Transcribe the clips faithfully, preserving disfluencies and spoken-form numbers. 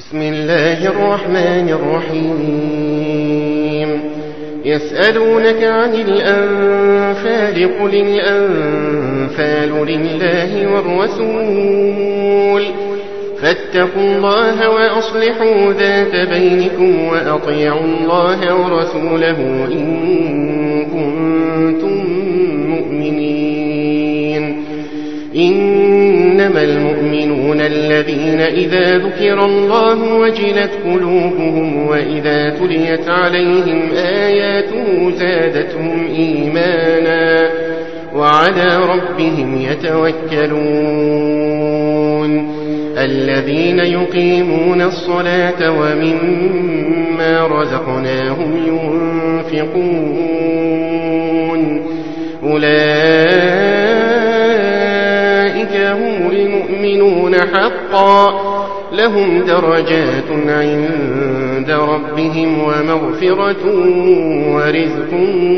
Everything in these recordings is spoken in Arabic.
بسم الله الرحمن الرحيم يسألونك عن الأنفال قل الأنفال لله والرسول فاتقوا الله وأصلحوا ذات بينكم وأطيعوا الله ورسوله إن كنتم مؤمنين. إنما المؤمنون الذين إذا ذكر الله وجلت قلوبهم وإذا تليت عليهم آياته زادتهم إيمانا وعلى ربهم يتوكلون. الذين يقيمون الصلاة ومما رزقناهم ينفقون أولئك هم المؤمنون حقا لهم درجات عند ربهم ومغفرة ورزق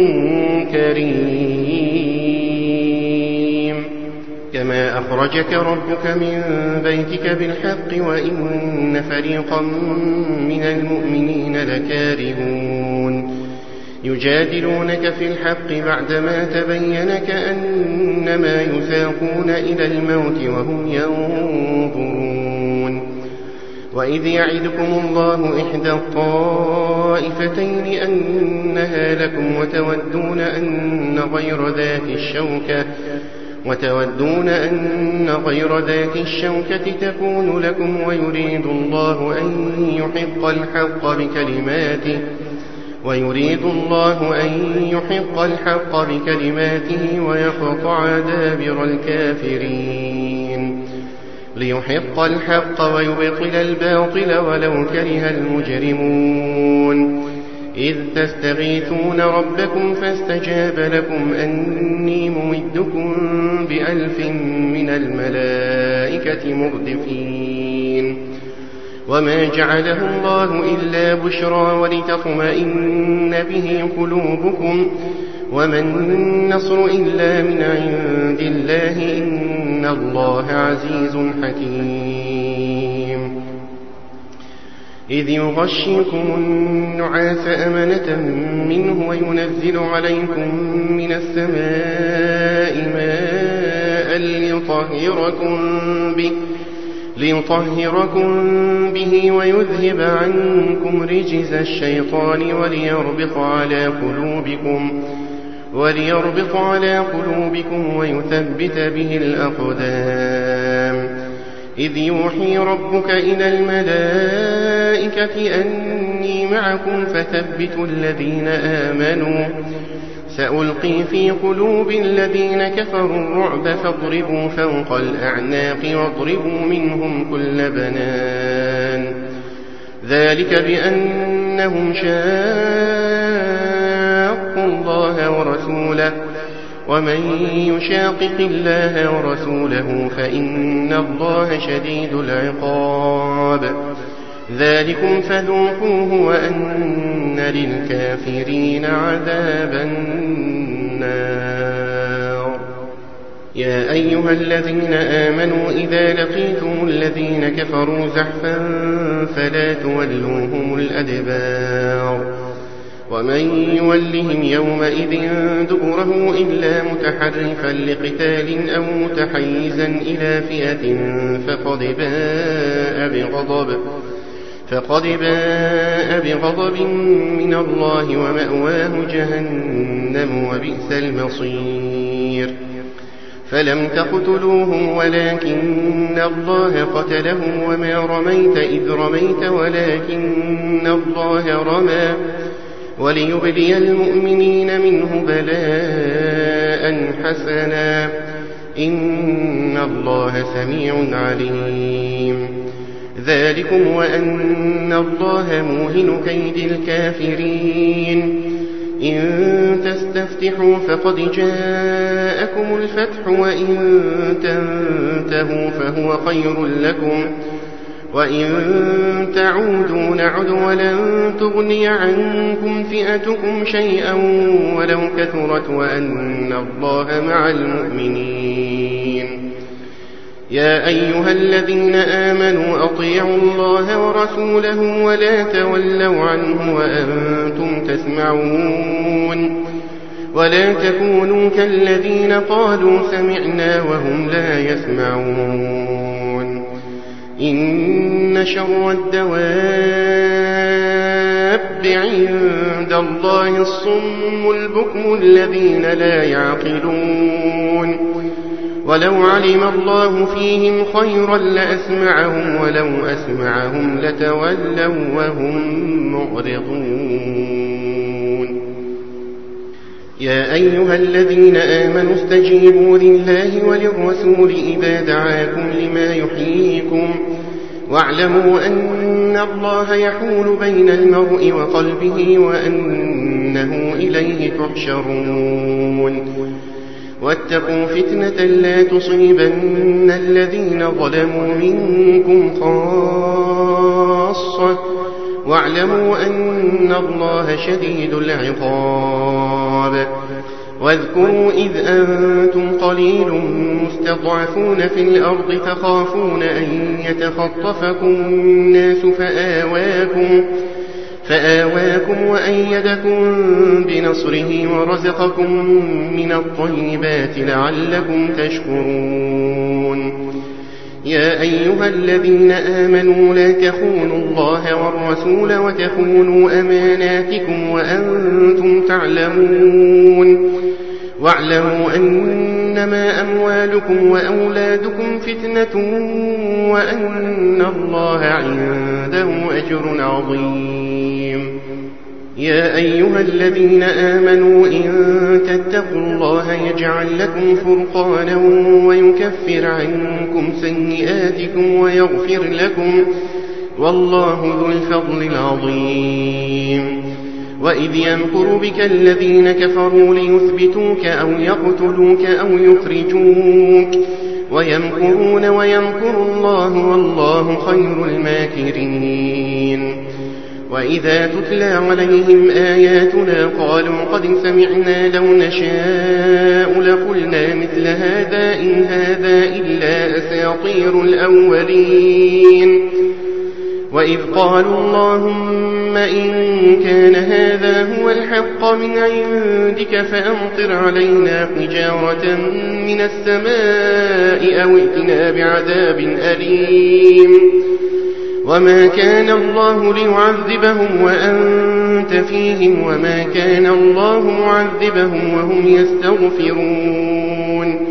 كريم. كما أخرجك ربك من بيتك بالحق وإن فريقا من المؤمنين لكارهون يجادلونك في الحق بعدما تبين كأنما يساقون إلى الموت وهم ينظرون. وإذ يعدكم الله إحدى الطائفتين أنها لكم وتودون أن غير ذات الشوكة وتودون أن غير ذات الشوكة تكون لكم ويريد الله أن يحق الحق بكلماته ويريد الله أن يحق الحق بكلماته ويقطع دابر الكافرين ليحق الحق ويبطل الباطل ولو كره المجرمون. إذ تستغيثون ربكم فاستجاب لكم أني ممدكم بألف من الملائكة مردفين. وما جعله الله إلا بشرى ولتطمئن به قلوبكم وما النصر إلا من عند الله إن الله عزيز حكيم. إذ يغشيكم النعاس أمنة منه وينزل عليكم من السماء ماء ليطهركم به ليطهركم به ويذهب عنكم رجز الشيطان وليربط على قلوبكم وليربط على قلوبكم ويثبت به الأقدام. إذ يوحي ربك إلى الملائكة أني معكم فثبتوا الذين آمنوا سألقي في قلوب الذين كفروا الرعب فاضربوا فوق الأعناق واضربوا منهم كل بنان. ذلك بأنهم شاقوا الله ورسوله ومن يشاقق الله ورسوله فإن الله شديد العقاب. ذلكم فذوقوه وأن للكافرين عذاب النار. يا أيها الذين آمنوا إذا لقيتم الذين كفروا زحفا فلا تولوهم الأدبار ومن يولهم يومئذ دبره إلا متحرفا لقتال أو متحيزا إلى فئة فقد باء بغضب فقد باء بغضب من الله ومأواه جهنم وبئس المصير. فلم تقتلوهم ولكن الله قتلهم وما رميت إذ رميت ولكن الله رمى وليبلي المؤمنين منه بلاء حسنا إن الله سميع عليم. ذلكم وأن الله موهن كيد الكافرين. إن تستفتحوا فقد جاءكم الفتح وإن تنتهوا فهو خير لكم وإن تعودوا نعد ولن تغني عنكم فئتكم شيئا ولو كثرت وأن الله مع المؤمنين. يا أيها الذين آمنوا أطيعوا الله ورسوله ولا تولوا عنه وأنتم تسمعون ولا تكونوا كالذين قالوا سمعنا وهم لا يسمعون إن شر الدواب عند الله الصم البكم الذين لا يعقلون ولو علم الله فيهم خيرا لأسمعهم ولو أسمعهم لتولوا وهم معرضون يا أيها الذين آمنوا استجيبوا لله وللرسول إذا دعاكم لما يحييكم واعلموا أن الله يحول بين المرء وقلبه وأنه إليه تحشرون واتقوا فتنة لا تصيبن الذين ظلموا منكم خاصة واعلموا أن الله شديد العقاب واذكروا إذ أنتم قليل مستضعفون في الأرض تخافون أن يتخطفكم الناس فآواكم فآواكم وأيدكم بنصره ورزقكم من الطيبات لعلكم تشكرون يا أيها الذين آمنوا لا تخونوا الله والرسول وتخونوا أماناتكم وأنتم تعلمون واعلموا أنما أموالكم وأولادكم فتنة وأن الله عنده أجر عظيم يا أيها الذين آمنوا إن تتقوا الله يجعل لكم فرقانا ويكفر عنكم سيئاتكم ويغفر لكم والله ذو الفضل العظيم وإذ يمكر بك الذين كفروا ليثبتوك أو يقتلوك أو يخرجوك ويمكرون ويمكر الله والله خير الماكرين وإذا تتلى عليهم آياتنا قالوا قد سمعنا لو نشاء لقلنا مثل هذا إن هذا إلا أساطير الأولين وإذ قالوا اللهم إن كان هذا هو الحق من عندك فأمطر علينا حجارة من السماء أو ائتنا بعذاب أليم وما كان الله ليعذبهم وأنت فيهم وما كان الله معذبهم وهم يستغفرون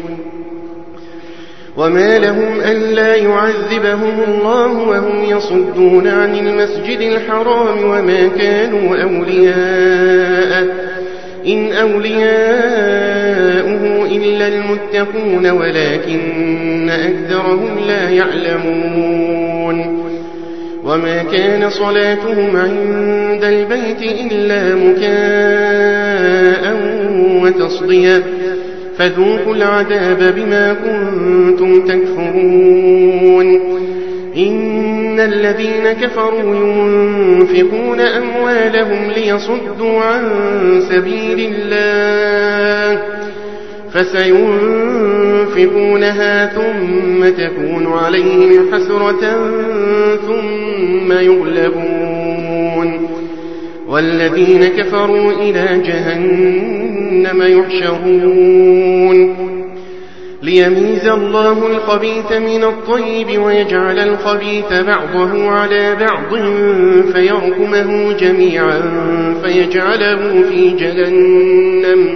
وما لهم ألا يعذبهم الله وهم يصدون عن المسجد الحرام وما كانوا أولياءه إن أولياؤه إلا المتقون ولكن أكثرهم لا يعلمون وما كان صلاتهم عند البيت إلا مكاء وتصديا فذوقوا العذاب بما كنتم تكفرون إن الذين كفروا ينفقون أموالهم ليصدوا عن سبيل الله فسينفقونها ثم تكون عليهم حسرة ثم يغلبون والذين كفروا إلى جهنم يحشرون ليميز الله الخبيث من الطيب ويجعل الخبيث بعضه على بعض فيركمه جميعا فيجعله في جهنم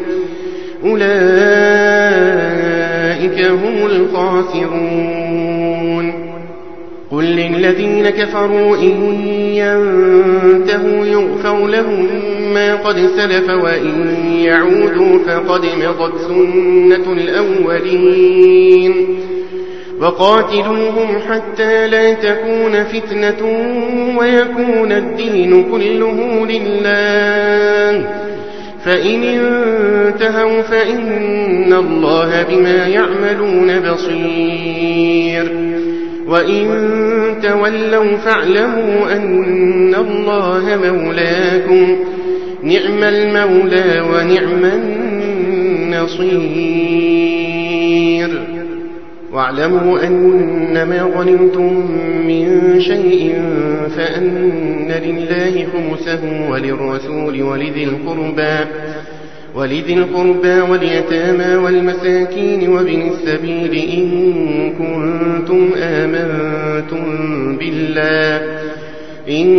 أولئك هم الخاسرون قل للذين كفروا إن ينتهوا يغفر لهم ما قد سلف وإن يعودوا فقد مضت سنة الأولين وقاتلوهم حتى لا تكون فتنة ويكون الدين كله لله فإن انتهوا فإن الله بما يعملون بصير وإن تولوا فاعلموا أن الله مولاكم نعم المولى ونعم النصير واعلموا أنما غنمتم من شيء فأن لله خمسه وللرسول ولذي القربى ولذي القربى واليتامى والمساكين وابن السبيل إن كنتم آمنتم بالله إن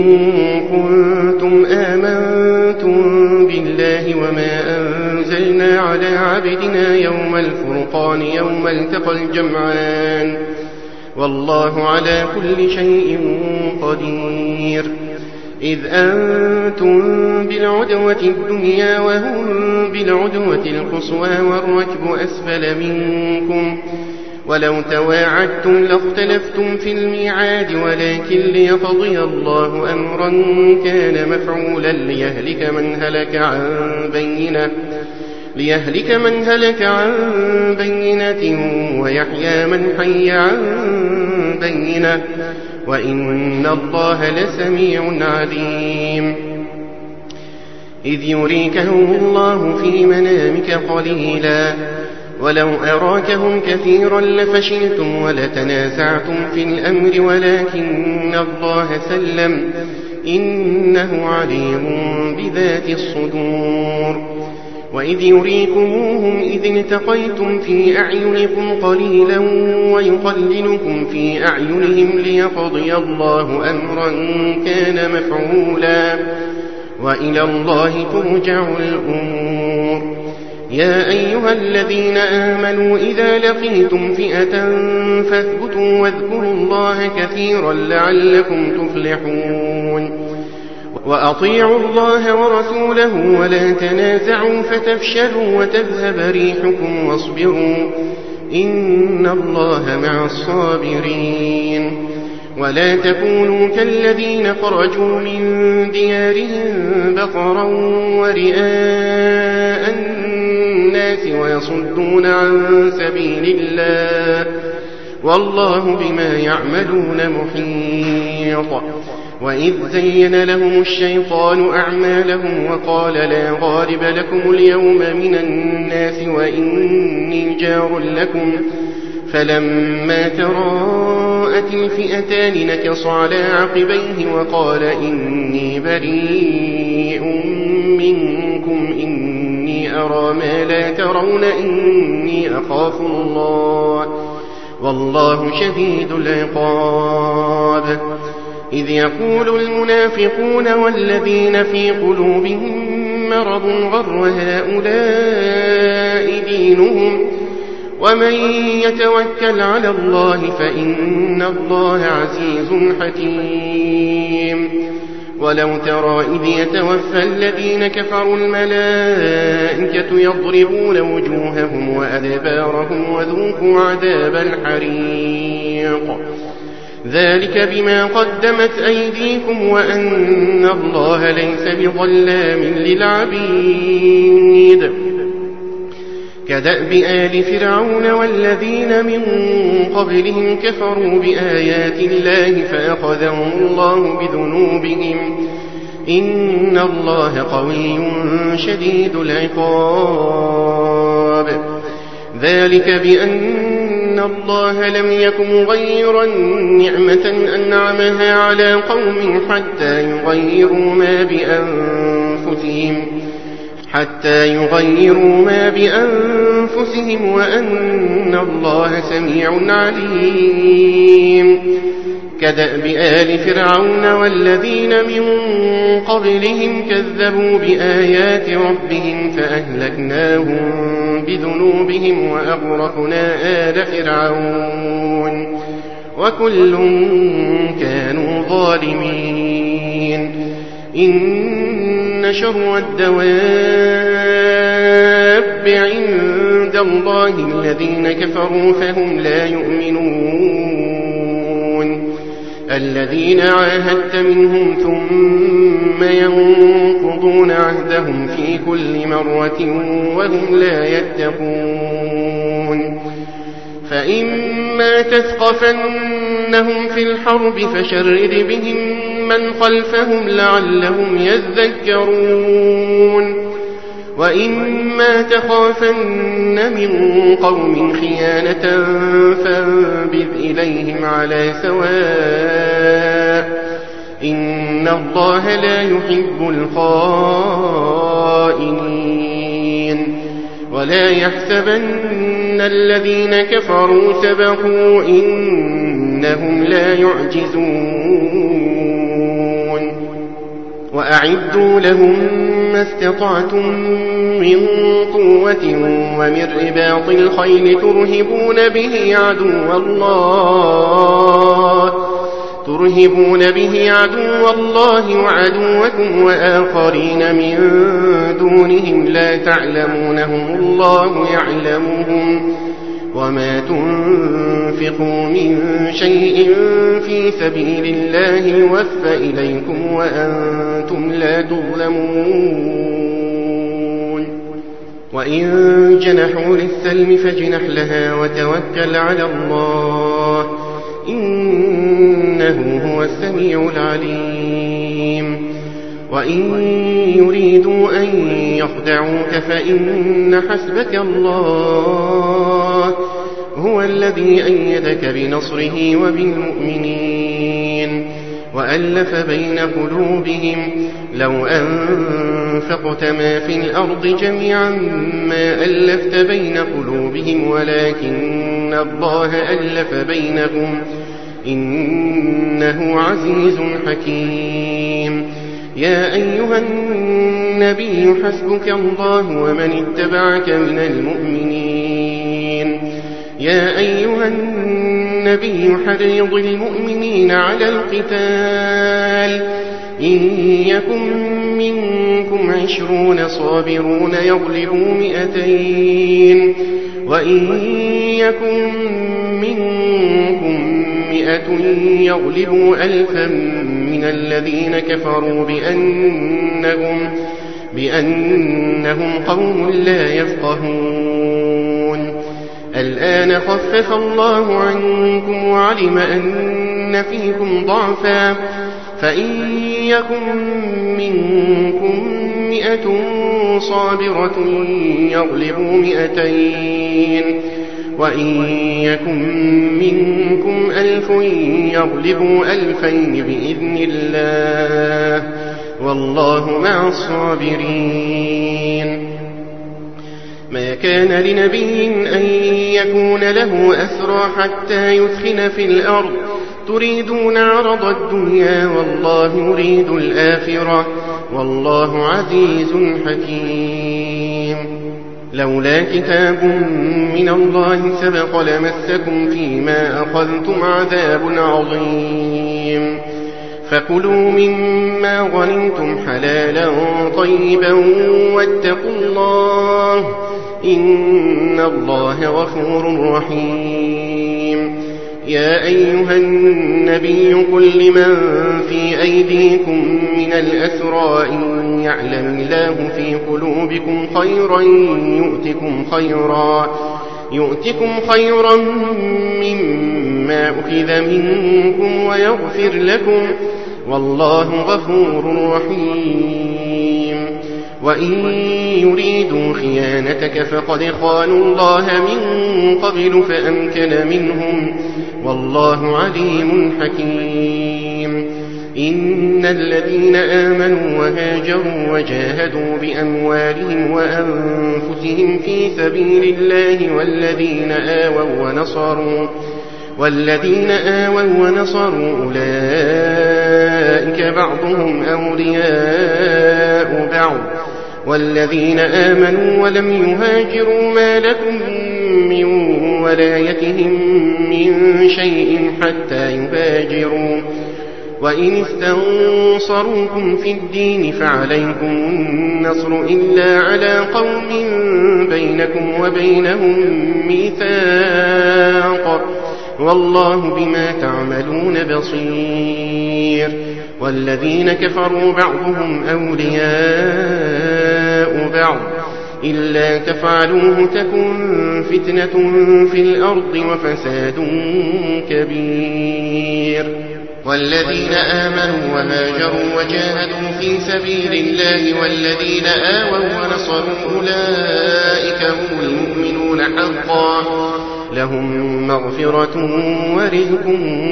كنتم آمنتم بالله وما أنزلنا على عبدنا يوم الفرقان يوم التقى الجمعان والله على كل شيء قدير. إذ أنتم بالعدوة الدنيا وهم بالعدوة القصوى والركب أسفل منكم ولو تواعدتم لاختلفتم في الميعاد ولكن ليقضي الله أمرا كان مفعولا ليهلك من هلك عن بينة ليهلك من هلك عن بينة ويحيى من حي عن بينة وإن الله لسميع عليم. إذ يريكهم الله في منامك قليلا ولو أراكهم كثيرا لفشلتم ولتنازعتم في الأمر ولكن الله سلم إنه عليم بذات الصدور. وإذ يريكموهم إذ التقيتم في أعينكم قليلا ويقللكم في أعينهم ليقضي الله أمرا كان مفعولا وإلى الله ترجع الأمور. يا أيها الذين آمنوا إذا لقيتم فئة فاثبتوا واذكروا الله كثيرا لعلكم تفلحون. وأطيعوا الله ورسوله ولا تنازعوا فتفشلوا وتذهب ريحكم واصبروا إن الله مع الصابرين. ولا تكونوا كالذين خرجوا من ديارهم بطرا ورئاء الناس ويصدون عن سبيل الله والله بما يعملون محيط. وإذ زين لهم الشيطان أعمالهم وقال لا غالب لكم اليوم من الناس وإني جار لكم فلما تراءت الفئتان نكص على عقبيه وقال إني بريء منكم إني أرى ما لا ترون إني أخاف الله والله شديد العقاب. إذ يقول المنافقون والذين في قلوبهم مرض غر هؤلاء دينهم ومن يتوكل على الله فإن الله عزيز حكيم. ولو ترى إذ يتوفى الذين كفروا الملائكة يضربون وجوههم وأدبارهم وذوقوا عذاب الحريق ذلك بما قدمت أيديكم وأن الله ليس بظلام للعبيد. كدأب آل فرعون والذين من قبلهم كفروا بآيات الله فأخذهم الله بذنوبهم إن الله قوي شديد العقاب. ذلك بأن الله لم يكن مغيرا نعمة أنعمها على قوم حتى يغيروا ما بأنفسهم حتى يغيروا ما بأنفسهم وأن الله سميع عليم. كدأب آل فرعون والذين من قبلهم كذبوا بآيات ربهم فأهلكناهم بذنوبهم وأغرقنا آل فرعون وكل كانوا ظالمين. إن شر الدواب عند الله الذين كفروا فهم لا يؤمنون. الذين عاهدت منهم ثم ينقضون عهدهم في كل مرة وهم لا يتقون. فإما تثقفنهم في الحرب فشرد بهم من خلفهم لعلهم يذكرون. وإما تخافن من قوم خيانة فانبذ إليهم على سواء إن الله لا يحب الخائنين ولا يحسبن الذين كفروا سبقوا إنهم لا يعجزون وأعدوا لهم ما استطعتم من قوة ومن رباط الخيل ترهبون به عدو الله ترهبون به عدو الله وعدوكم وآخرين من دونهم لا تعلمونهم الله يعلمهم وما تنفقوا من شيء في سبيل الله يوفى إليكم وأنتم لا تظلمون وإن جنحوا للسلم فاجنح لها وتوكل على الله إنه هو السميع العليم وإن يريدوا أن يخدعوك فإن حسبك الله هو الذي أيدك بنصره وبالمؤمنين وألف بين قلوبهم لو أنفقت ما في الأرض جميعا ما ألفت بين قلوبهم ولكن الله ألف بينهم إنه عزيز حكيم يا أيها النبي حسبك الله ومن اتبعك من المؤمنين يا أيها النبي حرض المؤمنين على القتال إن يكن منكم عشرون صابرون يغلبوا مئتين وإن يكن منكم مئة يغلبوا ألفا من الذين كفروا بأنهم, بأنهم قوم لا يفقهون الآن خفف الله عنكم وعلم أن فيكم ضعفا فإن يكن منكم مئة صابرة يغلبوا مئتين وإن يكن منكم ألف يغلبوا ألفين بإذن الله والله مع الصابرين ما كان لنبي أن يكون له أسرى حتى يثخن في الأرض تريدون عرض الدنيا والله يريد الآخرة والله عزيز حكيم لولا كتاب من الله سبق لمسكم فيما أخذتم عذاب عظيم فكلوا مما غنمتم حلالا طيبا واتقوا الله إن الله غفور رحيم يا أيها النبي قل لمن في أيديكم من الأسرى إن يعلم الله في قلوبكم خيرا يؤتكم خيرا يؤتكم خيرا مما أخذ منكم ويغفر لكم والله غفور رحيم وإن يريدوا خيانتك فقد خانوا الله من قبل فأمكن منهم والله عليم حكيم إن الذين آمنوا وهاجروا وجاهدوا بأموالهم وأنفسهم في سبيل الله والذين آووا ونصروا والذين آووا ونصروا أولئك بعضهم أولياء بعض والذين آمنوا ولم يهاجروا ما لكم من ولايتهم من شيء حتى يهاجروا وإن استنصروكم في الدين فعليكم النصر إلا على قوم بينكم وبينهم ميثاق والله بما تعملون بصير والذين كفروا بعضهم أولياء بعض إلا تفعلوه تكن فتنة في الأرض وفساد كبير والذين آمنوا وهاجروا وجاهدوا في سبيل الله والذين آووا ونصروا أولئك هم المؤمنون حقا لهم مغفرة ورزق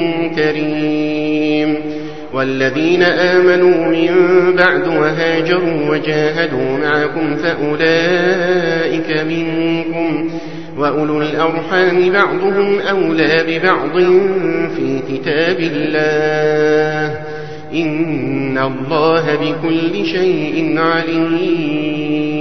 كريم. والذين آمنوا من بعد وهاجروا وجاهدوا معكم فأولئك منكم وأولو الأرحام بعضهم أولى ببعض في كتاب الله إن الله بكل شيء عليم.